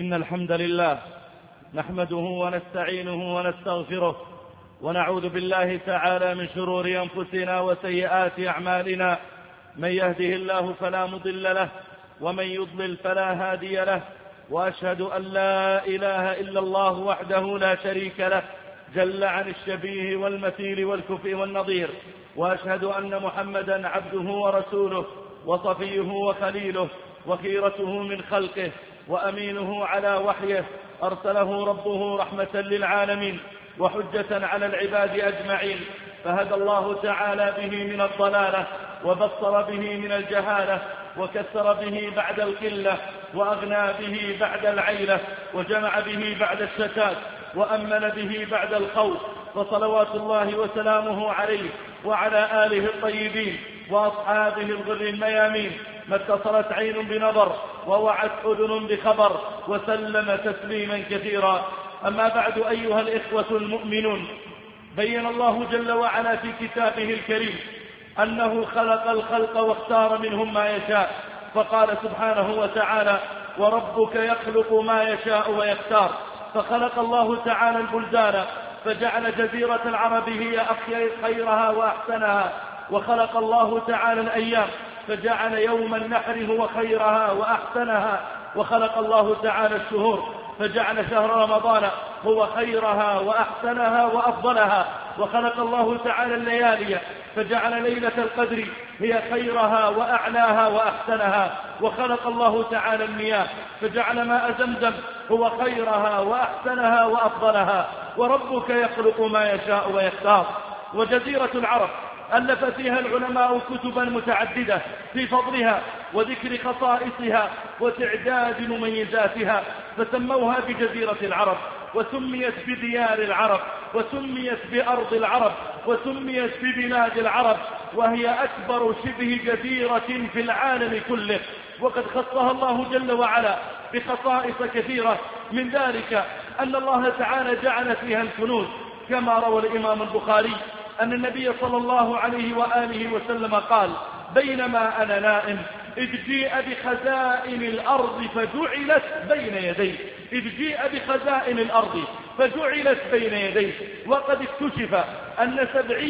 إن الحمد لله نحمده ونستعينه ونستغفره ونعوذ بالله تعالى من شرور أنفسنا وسيئات أعمالنا. من يهده الله فلا مضل له ومن يضلل فلا هادي له، وأشهد أن لا إله إلا الله وحده لا شريك له جل عن الشبيه والمثيل والكفء والنظير، وأشهد أن محمدا عبده ورسوله وصفيه وخليله وخيرته من خلقه وأمينه على وحيه، أرسله ربه رحمة للعالمين وحجة على العباد أجمعين، فهدى الله تعالى به من الضلالة وبصر به من الجهالة وكسر به بعد القلة وأغنى به بعد العيلة وجمع به بعد الشتات وأمن به بعد الخوف، فصلوات الله وسلامه عليه وعلى آله الطيبين وأصحابه الغر الميامين، ما اتصلت عين بنظر ووعت أذن بخبر، وسلم تسليما كثيرا. أما بعد، أيها الإخوة المؤمنون، بين الله جل وعلا في كتابه الكريم أنه خلق الخلق واختار منهم ما يشاء، فقال سبحانه وتعالى: وربك يخلق ما يشاء ويختار. فخلق الله تعالى البلدان فجعل جزيرة العرب هي خيرها وأحسنها، وخلق الله تعالى الأيام فجعل يوم النحر هو خيرها وأحسنها، وخلق الله تعالى الشهور فجعل شهر رمضان هو خيرها وأحسنها وأفضلها، وخلق الله تعالى الليالي فجعل ليلة القدر هي خيرها وأعلاها وأحسنها، وخلق الله تعالى المياه فجعل ماء زمزم هو خيرها وأحسنها وأفضلها. وربك يخلق ما يشاء ويختار. وجزيرة العرب ألف فيها العلماء كتبا متعددة في فضلها وذكر خصائصها وتعداد مميزاتها، فسموها بجزيرة العرب، وسميت بديار العرب، وسميت بأرض العرب، وسميت ببلاد العرب، وهي أكبر شبه جزيرة في العالم كله، وقد خصها الله جل وعلا بخصائص كثيرة، من ذلك أن الله تعالى جعل فيها الكنوز، كما روى الإمام البخاري أن النبي صلى الله عليه وآله وسلم قال: بينما أنا نائم إذ جيء بخزائن الأرض فجعلت بين يديه، إذ جيء بخزائن الأرض فجعلت بين يديه، وقد اكتشف أن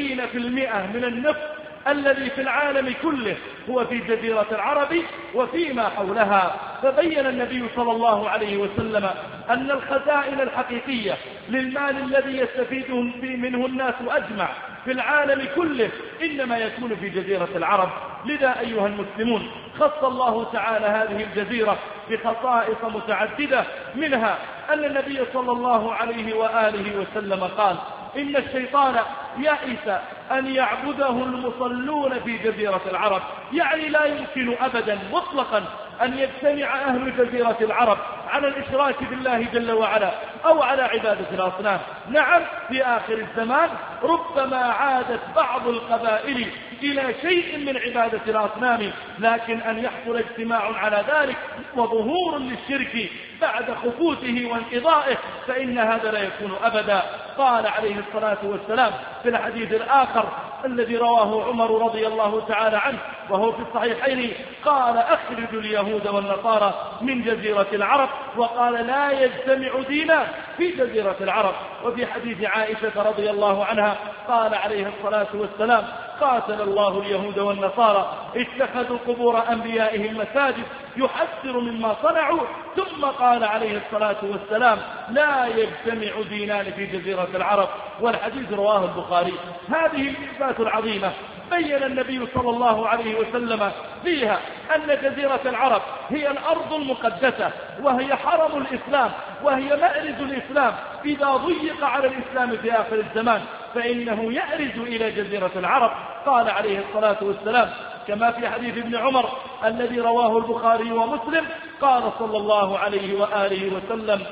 70% من النفط الذي في العالم كله هو في جزيرة العرب وفيما حولها. فبين النبي صلى الله عليه وسلم أن الخزائن الحقيقية للمال الذي يستفيد منه الناس أجمع في العالم كله إنما يكون في جزيرة العرب. لذا أيها المسلمون، خص الله تعالى هذه الجزيرة بخصائص متعددة، منها أن النبي صلى الله عليه وآله وسلم قال: إن الشيطان يئس أن يعبده المصلون في جزيرة العرب، يعني لا يمكن أبدا مطلقا أن يجتمع أهل جزيرة العرب على الإشراك بالله جل وعلا أو على عبادة الأصنام. نعم، في آخر الزمان ربما عادت بعض القبائل إلى شيء من عبادة الأصنام، لكن أن يحصل اجتماع على ذلك وظهور للشرك بعد خفوته وانقضائه فإن هذا لا يكون أبدا. قال عليه الصلاة والسلام في الحديث الآخر الذي رواه عمر رضي الله تعالى عنه وهو في الصحيحين: قال: أخرجوا اليهود والنصارى من جزيرة العرب، وقال: لا يجتمع دينان في جزيرة العرب. وفي حديث عائشة رضي الله عنها قال عليه الصلاة والسلام: قاتل الله اليهود والنصارى اتخذوا قبور أنبيائهم مساجد يحذر مما صنعوا. ثم قال عليه الصلاة والسلام: لا يجتمع دينان في جزيرة العرب. والحديث رواه البخاري. هذه الإثبات العظيمة بين النبي صلى الله عليه وسلم فيها أن جزيرة العرب هي الأرض المقدسة، وهي حرم الإسلام، وهي مأرز الإسلام. إذا ضيق على الإسلام في آخر الزمان فإنه يأرز إلى جزيرة العرب. قال عليه الصلاة والسلام كما في حديث ابن عمر الذي رواه البخاري ومسلم: قال صلى الله عليه وآله وسلم: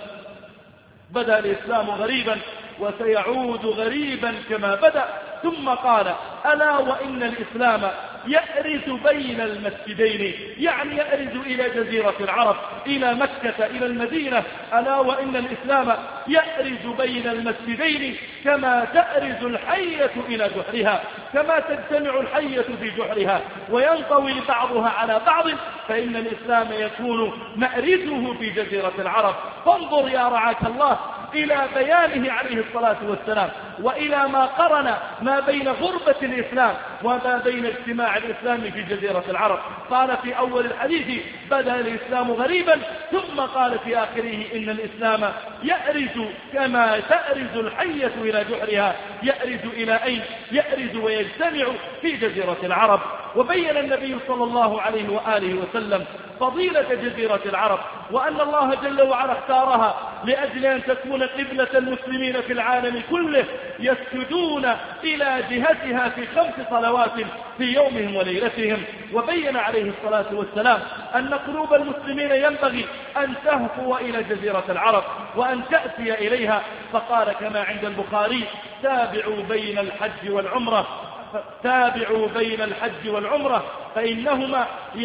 بدأ الإسلام غريبا وسيعود غريبا كما بدأ. ثم قال: ألا وإن الإسلام يأرز بين المسجدين، يعني يأرز إلى جزيرة العرب، إلى مكة، إلى المدينة. ألا وإن الإسلام يأرز بين المسجدين كما تأرز الحية إلى جحرها، كما تجتمع الحية في جحرها وينطوي بعضها على بعض، فإن الإسلام يكون مأرزه في جزيرة العرب. فانظر يا رعاك الله إلى بيانه عليه الصلاة والسلام، وإلى ما قرن ما بين غربة الإسلام وما بين اجتماع الإسلام في جزيرة العرب. قال في أول الحديث: بدأ الإسلام غريبا، ثم قال في آخره: إن الإسلام يأرز كما تأرز الحية إلى جحرها. يأرز إلى أين؟ يأرز ويجتمع في جزيرة العرب. وبين النبي صلى الله عليه وآله وسلم فضيلة جزيرة العرب، وأن الله جل وعلا اختارها لأجل أن تكون قبلة المسلمين في العالم كله، يسجدون إلى جهتها في 5 صلوات في يومهم وليلتهم. وبين عليه الصلاة والسلام أن قلوب المسلمين ينبغي أن تهفو إلى جزيرة العرب وأن تأتي إليها، فقال كما عند البخاري: تابعوا بين الحج والعمرة، تابعوا بين الحج والعمرة فإنهما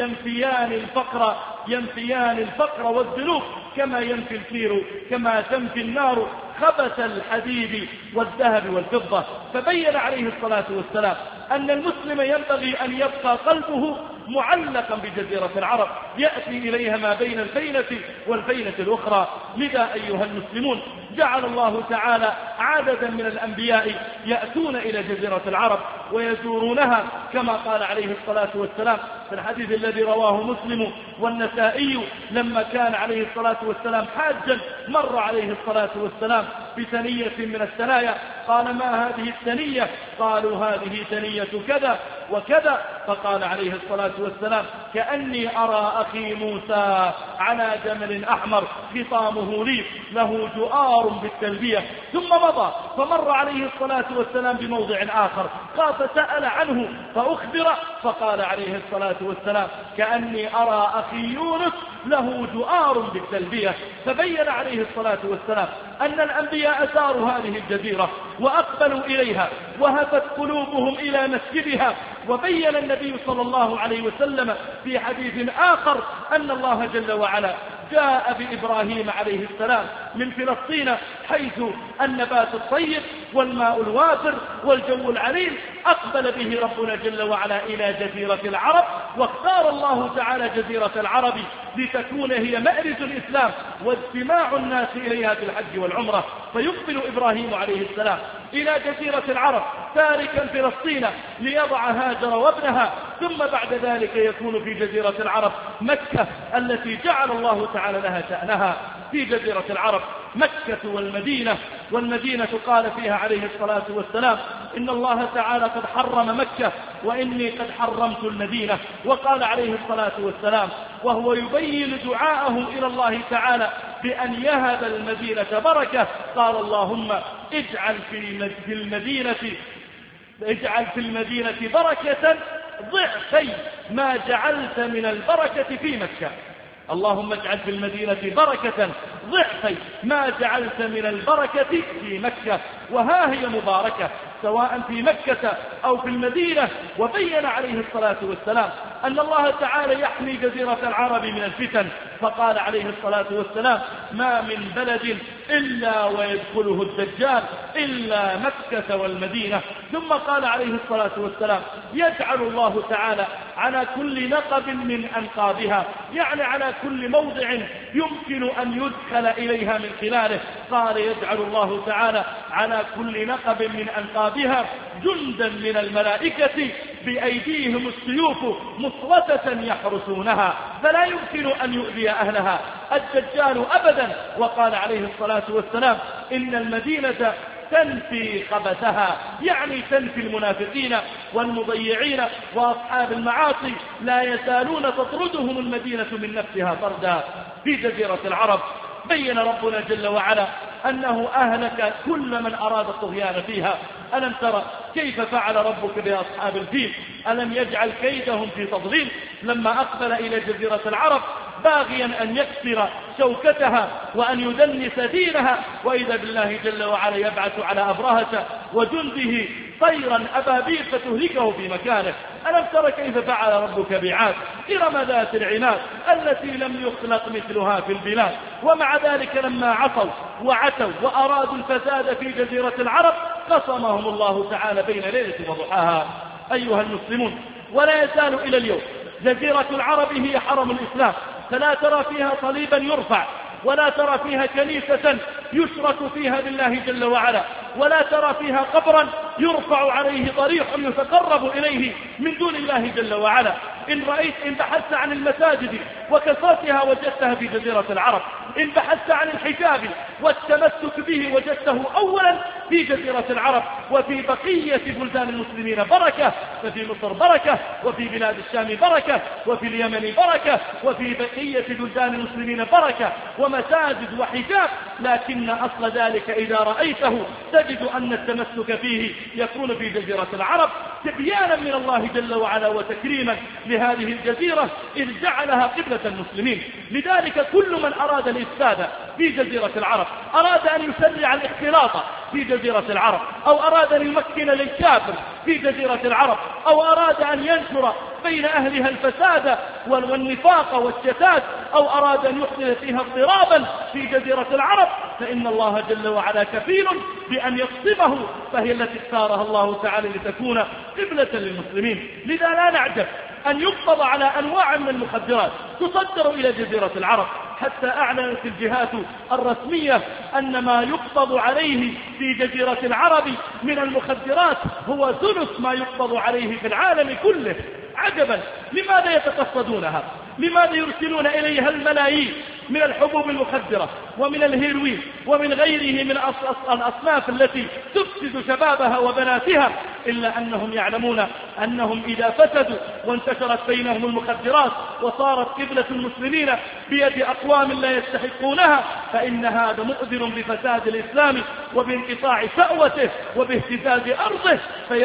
ينفيان الفقر والذنوب كما ينفي الكير، كما تنفي النار خبث الحديد والذهب والفضة. فبين عليه الصلاة والسلام أن المسلم ينبغي أن يبقى قلبه معلقا بجزيرة العرب، يأتي إليها ما بين الفينة والفينة الأخرى. لذا أيها المسلمون جعل الله تعالى عددا من الأنبياء يأتون إلى جزيرة العرب ويزورونها، كما قال عليه الصلاة والسلام في الحديث الذي رواه مسلم والنسائي: لما كان عليه الصلاة والسلام حاجا مر عليه الصلاة والسلام بثنية من الثنايا، قال: ما هذه الثنية؟ قالوا: هذه ثنية كذا وكذا. فقال عليه الصلاة والسلام: كأني أرى أخي موسى على جمل أحمر خطامه لي له جؤار بالتلبية. ثم مضى فمر عليه الصلاة والسلام بموضع آخر، خاف سأل عنه فأخبر، فقال عليه الصلاة والسلام: كأني أرى أخي يونس له جؤار بالتلبية. فبين عليه الصلاة والسلام أن الأنبياء زاروا هذه الجزيرة وأقبلوا إليها وهفت قلوبهم إلى مسجدها. وبين النبي صلى الله عليه وسلم في حديث آخر أن الله جل وعلا جاء بإبراهيم عليه السلام من فلسطين، حيث النبات الطيب والماء الوافر والجو العليل، أقبل به ربنا جل وعلا إلى جزيرة العرب، واختار الله تعالى جزيرة العرب لتكون هي مأرز الإسلام واجتماع الناس إليها في الحج والعمرة. فيقبل إبراهيم عليه السلام إلى جزيرة العرب تاركا فلسطين ليضع هاجر وابنها، ثم بعد ذلك يكون في جزيرة العرب مكة التي جعل الله تعالى لها شأنها في جزيرة العرب، مكة والمدينة. والمدينة قال فيها عليه الصلاة والسلام: إن الله تعالى قد حرم مكة وإني قد حرمت المدينة. وقال عليه الصلاة والسلام وهو يبين دعاءه إلى الله تعالى بأن يهب المدينة بركة: قال اللهم اجعل في المدينة بركة ضعفي ما جعلت من البركة في مكة. اللهم اجعل في المدينة بركة ضعفي ما جعلت من البركة في مكة. وها هي مباركة سواء في مكة أو في المدينة. وبين عليه الصلاة والسلام أن الله تعالى يحمي جزيرة العرب من الفتن، فقال عليه الصلاة والسلام: ما من بلد إلا ويدخله الدجال إلا مكة والمدينة. ثم قال عليه الصلاة والسلام: يجعل الله تعالى على كل نقب من أنقابها، يعني على كل موضع يمكن أن يدخل إليها من خلاله، قال: يجعل الله تعالى على كل نقب من أنقابها جندا من الملائكة بأيديهم السيوف مصوتة يحرسونها، فلا يمكن أن يؤذي أهلها الدجال أبدا. وقال عليه الصلاة والسلام: إن المدينة تنفي خبثها، يعني تنفي المنافقين والمضيعين وأصحاب المعاصي، لا يزالون تطردهم المدينة من نفسها طردا في جزيرة العرب. بين ربنا جل وعلا أنه أهلك كل من أراد الطغيان فيها. ألم ترى كيف فعل ربك بأصحاب الفيل؟ ألم يجعل كيدهم في تضليل؟ لما أقبل إلى جزيرة العرب باغيا أن يكسر شوكتها وأن يدنس دينها، وإذا بالله جل وعلا يبعث على أبرهة وجنده طيرا أبابيل فتهلكه في مكانه. ألم تر كيف فعل ربك بعاد إرم ذات العماد التي لم يخلق مثلها في البلاد. ومع ذلك لما عصوا وعتوا وأرادوا الفساد في جزيرة العرب قسمهم الله تعالى بين ليلة وضحاها. أيها المسلمون، ولا يزال إلى اليوم جزيرة العرب هي حرم الإسلام، فلا ترى فيها صليبا يرفع، ولا ترى فيها كنيسة يشرك فيها بالله جل وعلا، ولا ترى فيها قبرا يرفع عليه ضريح يتقرب إليه من دون الله جل وعلا. إن بحثت عن المساجد وكثرتها وجدتها في جزيرة العرب. إن بحثت عن الحجاب والتمسك به وجدته أولا في جزيرة العرب. وفي بقية بلدان المسلمين بركة، ففي مصر بركة، وفي بلاد الشام بركة، وفي اليمن بركة، وفي بقية بلدان المسلمين بركة ومساجد وحجاب. لكن أصل ذلك إذا رأيته تجد أن التمسك فيه يكون في جزيرة العرب تبيانا من الله جل وعلا وتكريما لهذه الجزيرة إذ جعلها قبلة المسلمين. لذلك كل من أراد الإفساد في جزيرة العرب، أراد أن يسرع الاختلاط في جزيرة العرب، أو أراد أن يمكن للكافر في جزيرة العرب، أو أراد أن ينشر بين أهلها الفساد والنفاق والشتات، أو أراد أن يحدث فيها اضطرابا في جزيرة العرب، فإن الله جل وعلا كفيل بأن يقصبه، فهي التي اختارها الله تعالى لتكون قبلة للمسلمين. لذا لا نعجب أن يقبض على أنواع من المخدرات تصدر إلى جزيرة العرب، حتى أعلنت الجهات الرسمية أن ما يقبض عليه في جزيرة العرب من المخدرات هو ثلث ما يقبض عليه في العالم كله. عجبا، لماذا يتقصدونها؟ لماذا يرسلون إليها الملايين من الحبوب المخدرة ومن الهيروين ومن غيره من الأصناف التي تفسد شبابها وبناتها، إلا أنهم يعلمون أنهم إذا فسدوا وانتشرت بينهم المخدرات وصارت قبلة المسلمين بيد أقوام لا يستحقونها، فإن هذا مؤذن بفساد الإسلام وبانقطاع سأوته وباهتزاز أرضه،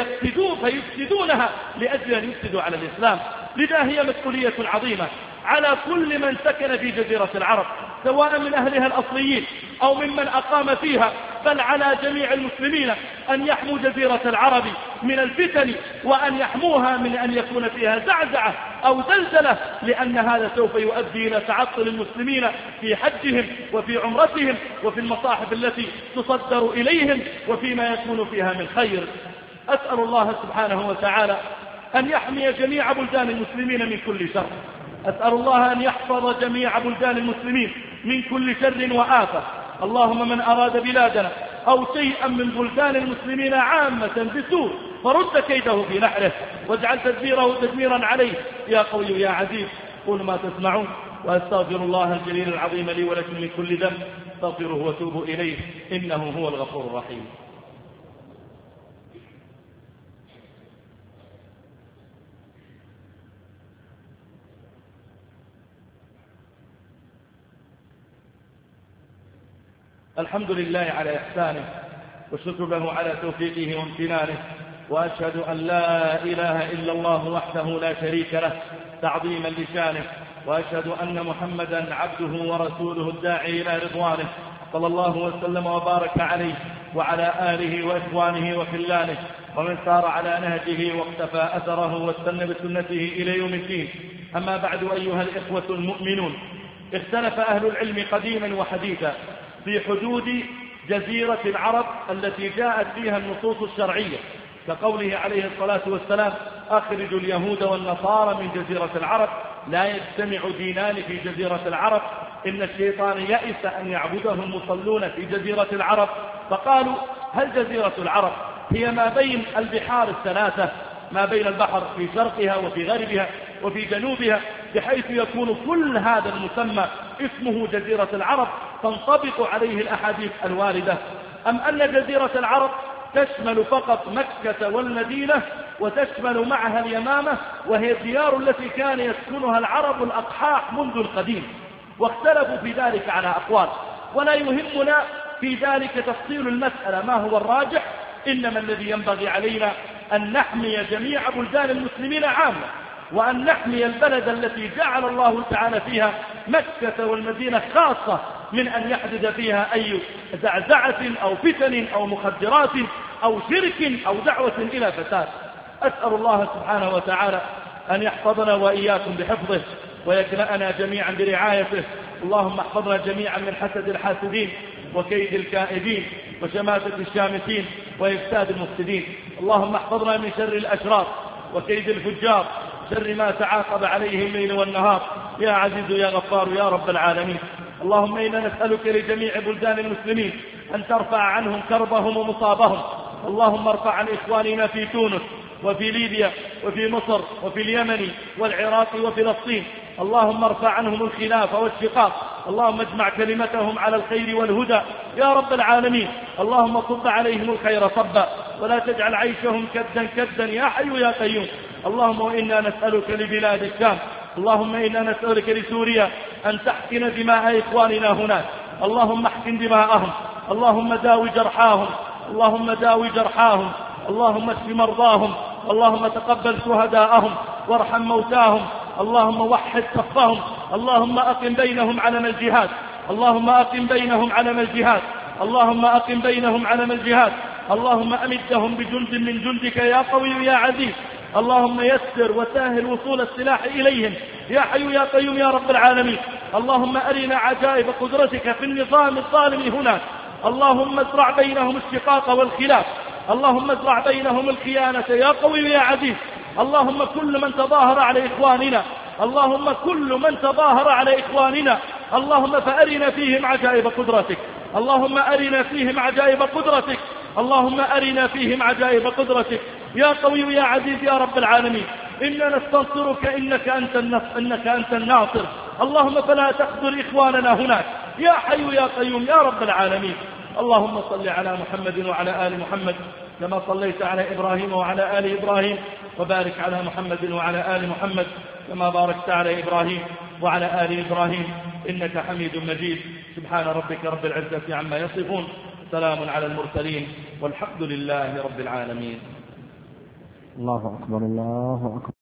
فيفسدونها لأجل أن يفسدوا على الإسلام. لذا هي مسؤولية عظيمة على كل من سكن في جزيرة العرب، سواء من أهلها الأصليين أو ممن أقام فيها، بل على جميع المسلمين أن يحموا جزيرة العرب من الفتن، وأن يحموها من أن يكون فيها زعزعة أو زلزلة، لأن هذا سوف يؤدي إلى تعطل المسلمين في حجهم وفي عمرتهم وفي المصاحف التي تصدر إليهم وفيما يكون فيها من خير. أسأل الله سبحانه وتعالى أن يحمي جميع بلدان المسلمين من كل شر. أسأل الله أن يحفظ جميع بلدان المسلمين من كل شر وآفة. اللهم من أراد بلادنا أو شيئا من بلدان المسلمين عامة بسوء فرد كيده في نحره، واجعل تدبيره تدميرا عليه يا قوي يا عزيز. قولوا ما تسمعون، وأستغفر الله الجليل العظيم لي ولكم من كل ذنب، استغفروه وتوبوا إليه إنه هو الغفور الرحيم. الحمد لله على إحسانه، والشكر له على توفيقه وامتنانه، وأشهد أن لا إله إلا الله وحده لا شريك له تعظيما لشانه، وأشهد أن محمدا عبده ورسوله الداعي إلى رضوانه، صلى الله وسلم وبارك عليه وعلى آله وإخوانه وخلانه ومن سار على نهجه واقتفى أثره واستنى بسنته إلى يوم الدين. أما بعد، أيها الإخوة المؤمنون، اختلف أهل العلم قديما وحديثا في حدود جزيرة العرب التي جاءت فيها النصوص الشرعية، كقوله عليه الصلاة والسلام: أخرجوا اليهود والنصارى من جزيرة العرب، لا يجتمع دينان في جزيرة العرب، إن الشيطان يئس أن يعبده المصلون في جزيرة العرب. فقالوا: هل جزيرة العرب هي ما بين البحار الثلاثة، ما بين البحر في شرقها وفي غربها وفي جنوبها، بحيث يكون كل هذا المسمى اسمه جزيرة العرب تنطبق عليه الأحاديث الواردة، أم أن جزيرة العرب تشمل فقط مكة والمدينة وتشمل معها اليمامة، وهي الديار التي كان يسكنها العرب الأقحاح منذ القديم؟ واختلفوا في ذلك على أقوال، ولا يهمنا في ذلك تفصيل المسألة ما هو الراجح، إنما الذي ينبغي علينا أن نحمي جميع بلدان المسلمين عامة، وأن نحمي البلد التي جعل الله تعالى فيها مكة والمدينة خاصة من أن يحدث فيها أي زعزعة أو فتن أو مخدرات أو شرك أو دعوة إلى فساد. أسأل الله سبحانه وتعالى أن يحفظنا وإياكم بحفظه ويكلأنا جميعا برعايته. اللهم احفظنا جميعا من حسد الحاسدين وكيد الكائدين وشماتة الشامتين وإفساد المفسدين. اللهم احفظنا من شر الأشرار وكيد الفجار، شر ما تعاقب عليه الليل والنهار، يا عزيز يا غفار يا رب العالمين. اللهم إنا نسألك لجميع بلدان المسلمين أن ترفع عنهم كربهم ومصابهم. اللهم ارفع عن إخواننا في تونس وفي ليبيا وفي مصر وفي اليمن والعراق وفلسطين، اللهم ارفع عنهم الخلاف والشقاق. اللهم اجمع كلمتهم على الخير والهدى يا رب العالمين. اللهم صب عليهم الخير صبا ولا تجعل عيشهم كدا كدا يا حي يا قيوم. اللهم وإنا نسألك لبلاد الشام، اللهم إنا نسألك لسوريا أن تحقن دماء إخواننا هناك. اللهم احقن دماءهم، اللهم داوي جرحاهم، اللهم داوي جرحاهم، اللهم اشف مرضاهم، اللهم تقبل شهداءهم وارحم موتاهم، اللهم وحد صفهم، اللهم أقم بينهم علم الجهاد، اللهم أقم بينهم علم الجهاد، اللهم أقم بينهم علم الجهاد. اللهم أمدهم بجند من جندك يا قوي يا عزيز. اللهم يسر وسهل وصول السلاح إليهم يا حي يا قيوم يا رب العالمين. اللهم أرنا عجائب قدرتك في النظام الظالم هناك. اللهم ازرع بينهم الشقاق والخلاف، اللهم ازرع بينهم الخيانة يا قوي يا عزيز. اللهم كل من تظاهر على إخواننا، اللهم كل من تظاهر على إخواننا، اللهم فأرنا فيهم عجائب قدرتك، اللهم أرنا فيهم عجائب قدرتك، اللهم أرنا فيهم عجائب قدرتك يا قوي يا عزيز يا رب العالمين. إننا نستنصرك إنك أنت الناصر. اللهم فلا تخذل إخواننا هناك يا حي يا قيوم يا رب العالمين. اللهم صل على محمد وعلى آل محمد كما صليت على إبراهيم وعلى آل إبراهيم، وبارك على محمد وعلى آل محمد كما باركت على إبراهيم وعلى آل إبراهيم إنك حميد مجيد. سبحان ربك رب العزة عما يصفون، سلام على المرسلين والحمد لله رب العالمين. الله أكبر الله أكبر.